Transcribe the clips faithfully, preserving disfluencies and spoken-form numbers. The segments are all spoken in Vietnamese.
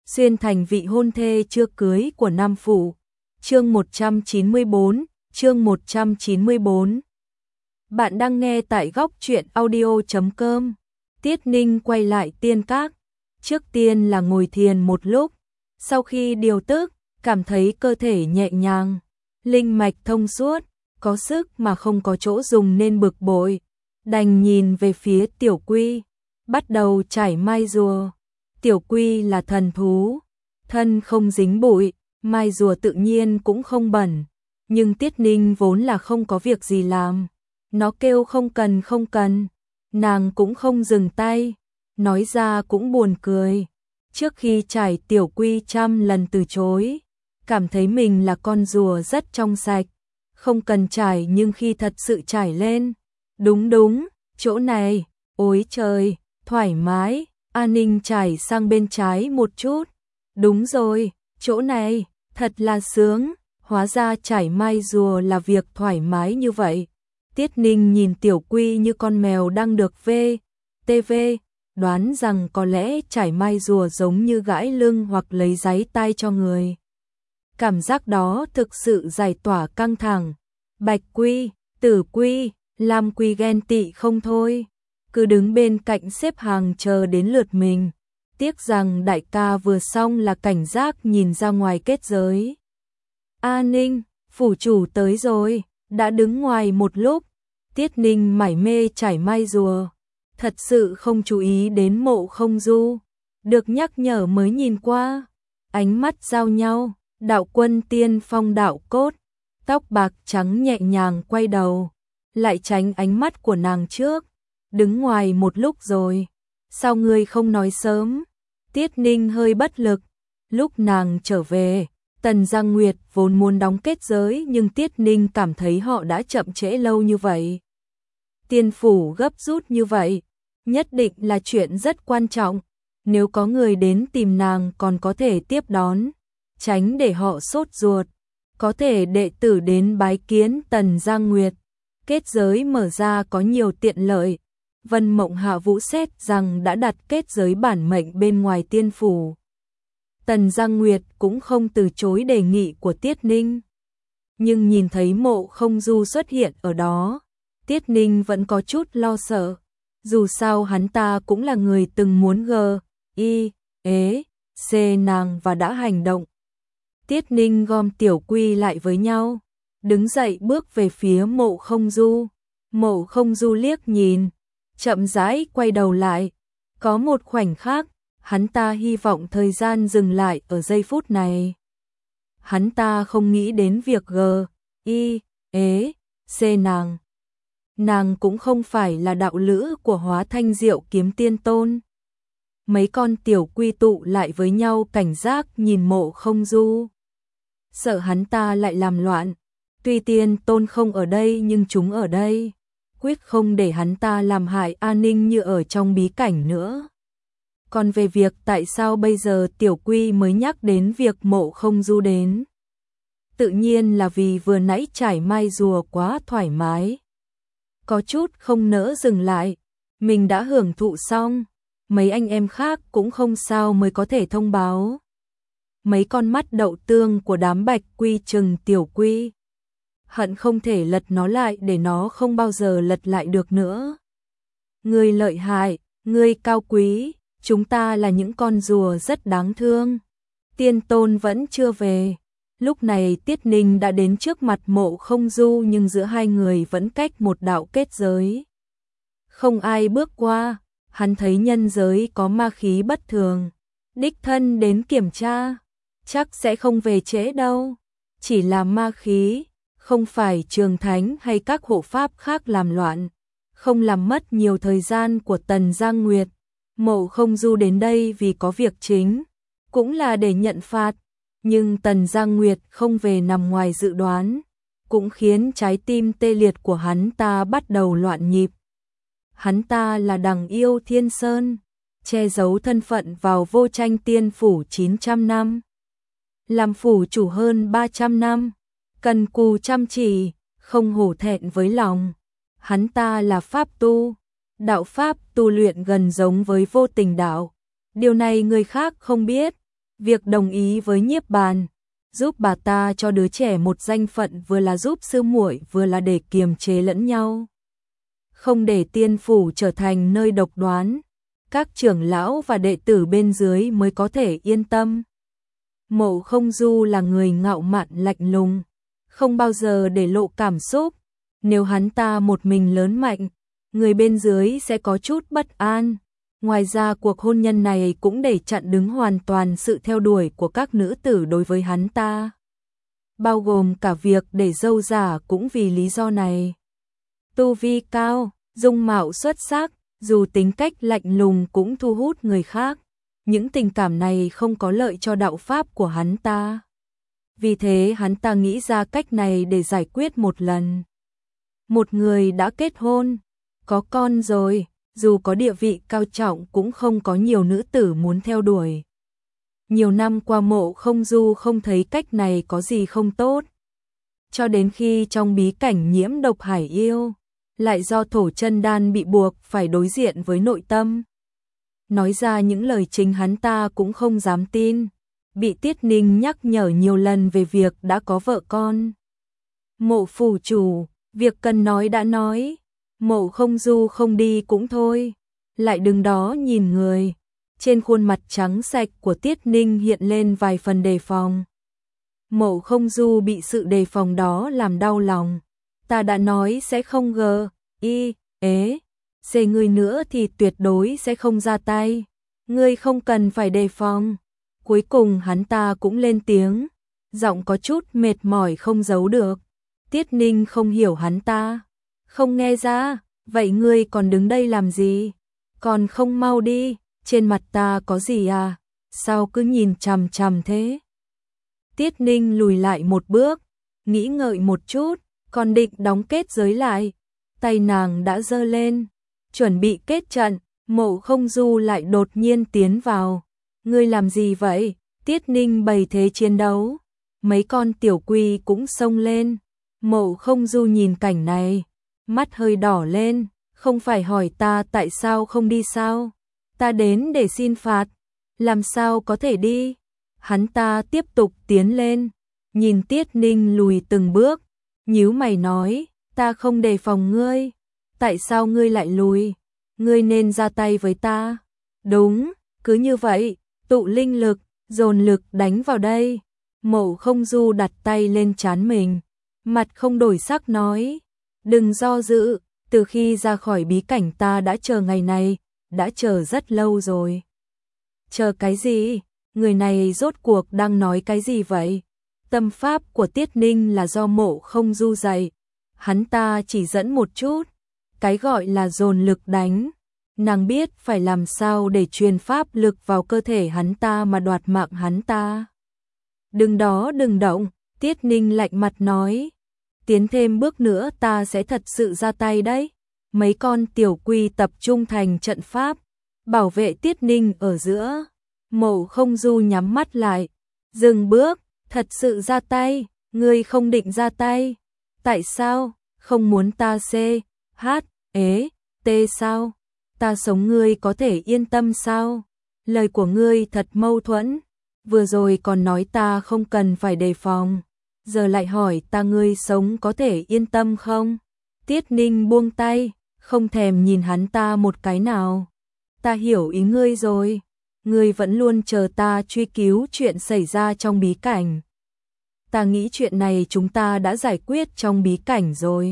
xuyên thành vị hôn thê chưa cưới của Nam Phủ. Chương một trăm chín mươi bốn, chương một trăm chín mươi bốn. Bạn đang nghe tại góc truyện audio chấm com. Tiết Ninh quay lại Tiên Các. Trước tiên là ngồi thiền một lúc, sau khi điều tức, cảm thấy cơ thể nhẹ nhàng, linh mạch thông suốt, có sức mà không có chỗ dùng nên bực bội. Đành nhìn về phía Tiểu Quy, bắt đầu chải mai rùa. Tiểu Quy là thần thú, thân không dính bụi, mai rùa tự nhiên cũng không bẩn. Nhưng Tiết Ninh vốn là không có việc gì làm. Nó kêu không cần không cần, nàng cũng không dừng tay, nói ra cũng buồn cười. Trước khi chải Tiểu Quy trăm lần từ chối, cảm thấy mình là con rùa rất trong sạch, không cần chải, nhưng khi thật sự chải lên, đúng đúng, chỗ này, ôi trời, thoải mái. An Ninh chải sang bên trái một chút, đúng rồi, chỗ này, thật là sướng, hóa ra chải mai rùa là việc thoải mái như vậy. Tiết Ninh nhìn Tiểu Quy như con mèo đang được vê tê vê, đoán rằng có lẽ chải mai rùa giống như gãi lưng hoặc lấy giấy tay cho người. Cảm giác đó thực sự giải tỏa căng thẳng. Bạch Quy, Tử Quy, Lam Quy ghen tị không thôi, cứ đứng bên cạnh xếp hàng chờ đến lượt mình. Tiếc rằng đại ca vừa xong là cảnh giác nhìn ra ngoài kết giới. A Ninh, phủ chủ tới rồi, đã đứng ngoài một lúc. Tiết Ninh mải mê chải mai rùa, thật sự không chú ý đến Mộ Không Du. Được nhắc nhở mới nhìn qua, ánh mắt giao nhau, đạo quân tiên phong đạo cốt, tóc bạc trắng nhẹ nhàng quay đầu, lại tránh ánh mắt của nàng trước. Đứng ngoài một lúc rồi, sao ngươi không nói sớm? Tiết Ninh hơi bất lực. Lúc nàng trở về, Tần Giang Nguyệt vốn muốn đóng kết giới, nhưng Tiết Ninh cảm thấy họ đã chậm trễ lâu như vậy. Tiên phủ gấp rút như vậy, nhất định là chuyện rất quan trọng. Nếu có người đến tìm nàng còn có thể tiếp đón, tránh để họ sốt ruột. Có thể đệ tử đến bái kiến Tần Giang Nguyệt. Kết giới mở ra có nhiều tiện lợi. Vân Mộng Hạ Vũ xét rằng đã đặt kết giới bản mệnh bên ngoài tiên phủ. Tần Giang Nguyệt cũng không từ chối đề nghị của Tiết Ninh. Nhưng nhìn thấy Mộ Không Du xuất hiện ở đó, Tiết Ninh vẫn có chút lo sợ. Dù sao hắn ta cũng là người từng muốn gờ, y, ế, xê nàng và đã hành động. Tiết Ninh gom Tiểu Quy lại với nhau, đứng dậy bước về phía Mộ Không Du. Mộ Không Du liếc nhìn, chậm rãi quay đầu lại. Có một khoảnh khắc, hắn ta hy vọng thời gian dừng lại ở giây phút này. Hắn ta không nghĩ đến việc g, y, ế, c nàng. Nàng cũng không phải là đạo lữ của Hóa Thanh Diệu Kiếm Tiên Tôn. Mấy con Tiểu Quy tụ lại với nhau cảnh giác nhìn Mộ Không Du. Sợ hắn ta lại làm loạn. Tuy Tiên Tôn không ở đây nhưng chúng ở đây, quyết không để hắn ta làm hại An Ninh như ở trong bí cảnh nữa. Còn về việc tại sao bây giờ Tiểu Quy mới nhắc đến việc Mộ Không Du đến, tự nhiên là vì vừa nãy trải mai rùa quá thoải mái, có chút không nỡ dừng lại. Mình đã hưởng thụ xong, mấy anh em khác cũng không sao mới có thể thông báo. Mấy con mắt đậu tương của đám Bạch Quy trừng Tiểu Quy, hận không thể lật nó lại để nó không bao giờ lật lại được nữa. Ngươi lợi hại, ngươi cao quý, chúng ta là những con rùa rất đáng thương. Tiên Tôn vẫn chưa về. Lúc này Tiết Ninh đã đến trước mặt Mộ Không Du, nhưng giữa hai người vẫn cách một đạo kết giới. Không ai bước qua. Hắn thấy nhân giới có ma khí bất thường, đích thân đến kiểm tra, chắc sẽ không về trễ đâu. Chỉ là ma khí, không phải Trường Thánh hay các hộ pháp khác làm loạn, không làm mất nhiều thời gian của Tần Giang Nguyệt. Mộ Không Du đến đây vì có việc chính, cũng là để nhận phạt, nhưng Tần Giang Nguyệt không về nằm ngoài dự đoán, cũng khiến trái tim tê liệt của hắn ta bắt đầu loạn nhịp. Hắn ta là Đằng Yêu Thiên Sơn, che giấu thân phận vào Vô Tranh Tiên phủ chín trăm năm, làm phủ chủ hơn ba trăm năm, cần cù chăm chỉ, không hổ thẹn với lòng. Hắn ta là pháp tu, đạo pháp tu luyện gần giống với Vô Tình đạo. Điều này người khác không biết, Việc đồng ý với Nhiếp Bàn, giúp bà ta cho đứa trẻ một danh phận vừa là giúp sư muội vừa là để kiềm chế lẫn nhau. Không để tiên phủ trở thành nơi độc đoán, các trưởng lão và đệ tử bên dưới mới có thể yên tâm. Mộ Không Du là người ngạo mạn lạnh lùng, không bao giờ để lộ cảm xúc. Nếu hắn ta một mình lớn mạnh, người bên dưới sẽ có chút bất an. Ngoài ra cuộc hôn nhân này cũng để chặn đứng hoàn toàn sự theo đuổi của các nữ tử đối với hắn ta. Bao gồm cả việc để dâu giả cũng vì lý do này. Tu vi cao, dung mạo xuất sắc, dù tính cách lạnh lùng cũng thu hút người khác. Những tình cảm này không có lợi cho đạo pháp của hắn ta. Vì thế hắn ta nghĩ ra cách này để giải quyết một lần. Một người đã kết hôn, có con rồi, dù có địa vị cao trọng cũng không có nhiều nữ tử muốn theo đuổi. Nhiều năm qua Mộ Không Du không thấy cách này có gì không tốt. Cho đến khi trong bí cảnh nhiễm độc hải yêu, lại do thổ chân đan bị buộc phải đối diện với nội tâm. Nói ra những lời chính hắn ta cũng không dám tin, bị Tiết Ninh nhắc nhở nhiều lần về việc đã có vợ con. Mộ phủ chủ, việc cần nói đã nói, Mộ Không Du không đi cũng thôi, lại đứng đó nhìn người. Trên khuôn mặt trắng sạch của Tiết Ninh hiện lên vài phần đề phòng. Mộ Không Du bị sự đề phòng đó làm đau lòng. Ta đã nói sẽ không gờ, y, ế, xê ngươi nữa thì tuyệt đối sẽ không ra tay. Ngươi không cần phải đề phòng. Cuối cùng hắn ta cũng lên tiếng, giọng có chút mệt mỏi không giấu được. Tiết Ninh không hiểu hắn ta. Không nghe ra, vậy ngươi còn đứng đây làm gì? Còn không mau đi, trên mặt ta có gì à? Sao cứ nhìn chằm chằm thế? Tiết Ninh lùi lại một bước, nghĩ ngợi một chút, còn định đóng kết giới lại. Tay nàng đã giơ lên, chuẩn bị kết trận, Mộ Không Du lại đột nhiên tiến vào. Ngươi làm gì vậy? Tiết Ninh bày thế chiến đấu. Mấy con tiểu quy cũng xông lên. Mộ Không Du nhìn cảnh này, mắt hơi đỏ lên. Không phải hỏi ta tại sao không đi sao? Ta đến để xin phạt. Làm sao có thể đi? Hắn ta tiếp tục tiến lên, nhìn Tiết Ninh lùi từng bước, nhíu mày nói, ta không đề phòng ngươi. Tại sao ngươi lại lùi? Ngươi nên ra tay với ta. Đúng, cứ như vậy, tụ linh lực, dồn lực đánh vào đây. Mộ Không Du đặt tay lên trán mình, mặt không đổi sắc nói, đừng do dự, từ khi ra khỏi bí cảnh ta đã chờ ngày này, đã chờ rất lâu rồi. Chờ cái gì? Người này rốt cuộc đang nói cái gì vậy? Tâm pháp của Tiết Ninh là do Mộ Không Du dạy, hắn ta chỉ dẫn một chút, cái gọi là dồn lực đánh. Nàng biết phải làm sao để truyền pháp lực vào cơ thể hắn ta mà đoạt mạng hắn ta. Đừng đó đừng động, Tiết Ninh lạnh mặt nói. Tiến thêm bước nữa ta sẽ thật sự ra tay đấy. Mấy con tiểu quy tập trung thành trận pháp, bảo vệ Tiết Ninh ở giữa. Mộ Không Du nhắm mắt lại, dừng bước, thật sự ra tay, ngươi không định ra tay. Tại sao, không muốn ta xê, hát, ế, tê sao? Ta sống ngươi có thể yên tâm sao? Lời của ngươi thật mâu thuẫn, vừa rồi còn nói ta không cần phải đề phòng, giờ lại hỏi ta ngươi sống có thể yên tâm không? Tiết Ninh buông tay, không thèm nhìn hắn ta một cái nào. Ta hiểu ý ngươi rồi, ngươi vẫn luôn chờ ta truy cứu chuyện xảy ra trong bí cảnh. Ta nghĩ chuyện này chúng ta đã giải quyết trong bí cảnh rồi.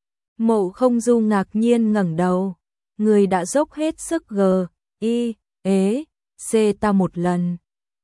Mộ Không Du ngạc nhiên ngẩng đầu, ngươi đã dốc hết sức gờ, y, ế, xê ta một lần.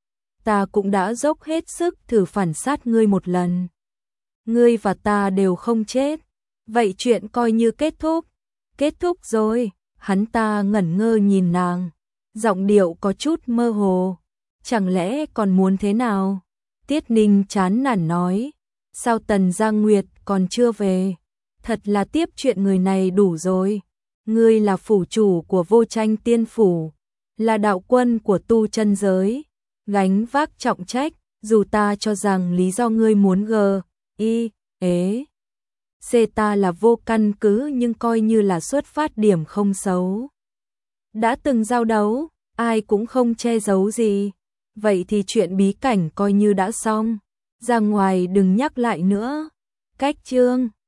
Ta cũng đã dốc hết sức thử phản sát ngươi một lần. Ngươi và ta đều không chết, vậy chuyện coi như kết thúc. Kết thúc rồi, hắn ta ngẩn ngơ nhìn nàng, giọng điệu có chút mơ hồ. Chẳng lẽ còn muốn thế nào? Tiết Ninh chán nản nói, sao Tần Giang Nguyệt còn chưa về? Thật là tiếp chuyện người này đủ rồi. Ngươi là phủ chủ của Vô Tranh Tiên Phủ, là đạo quân của tu chân giới, gánh vác trọng trách, dù ta cho rằng lý do ngươi muốn gờ, y, ế, xê ta là vô căn cứ nhưng coi như là xuất phát điểm không xấu. Đã từng giao đấu, ai cũng không che giấu gì. vậy thì chuyện bí cảnh coi như đã xong, ra ngoài đừng nhắc lại nữa. Cách chương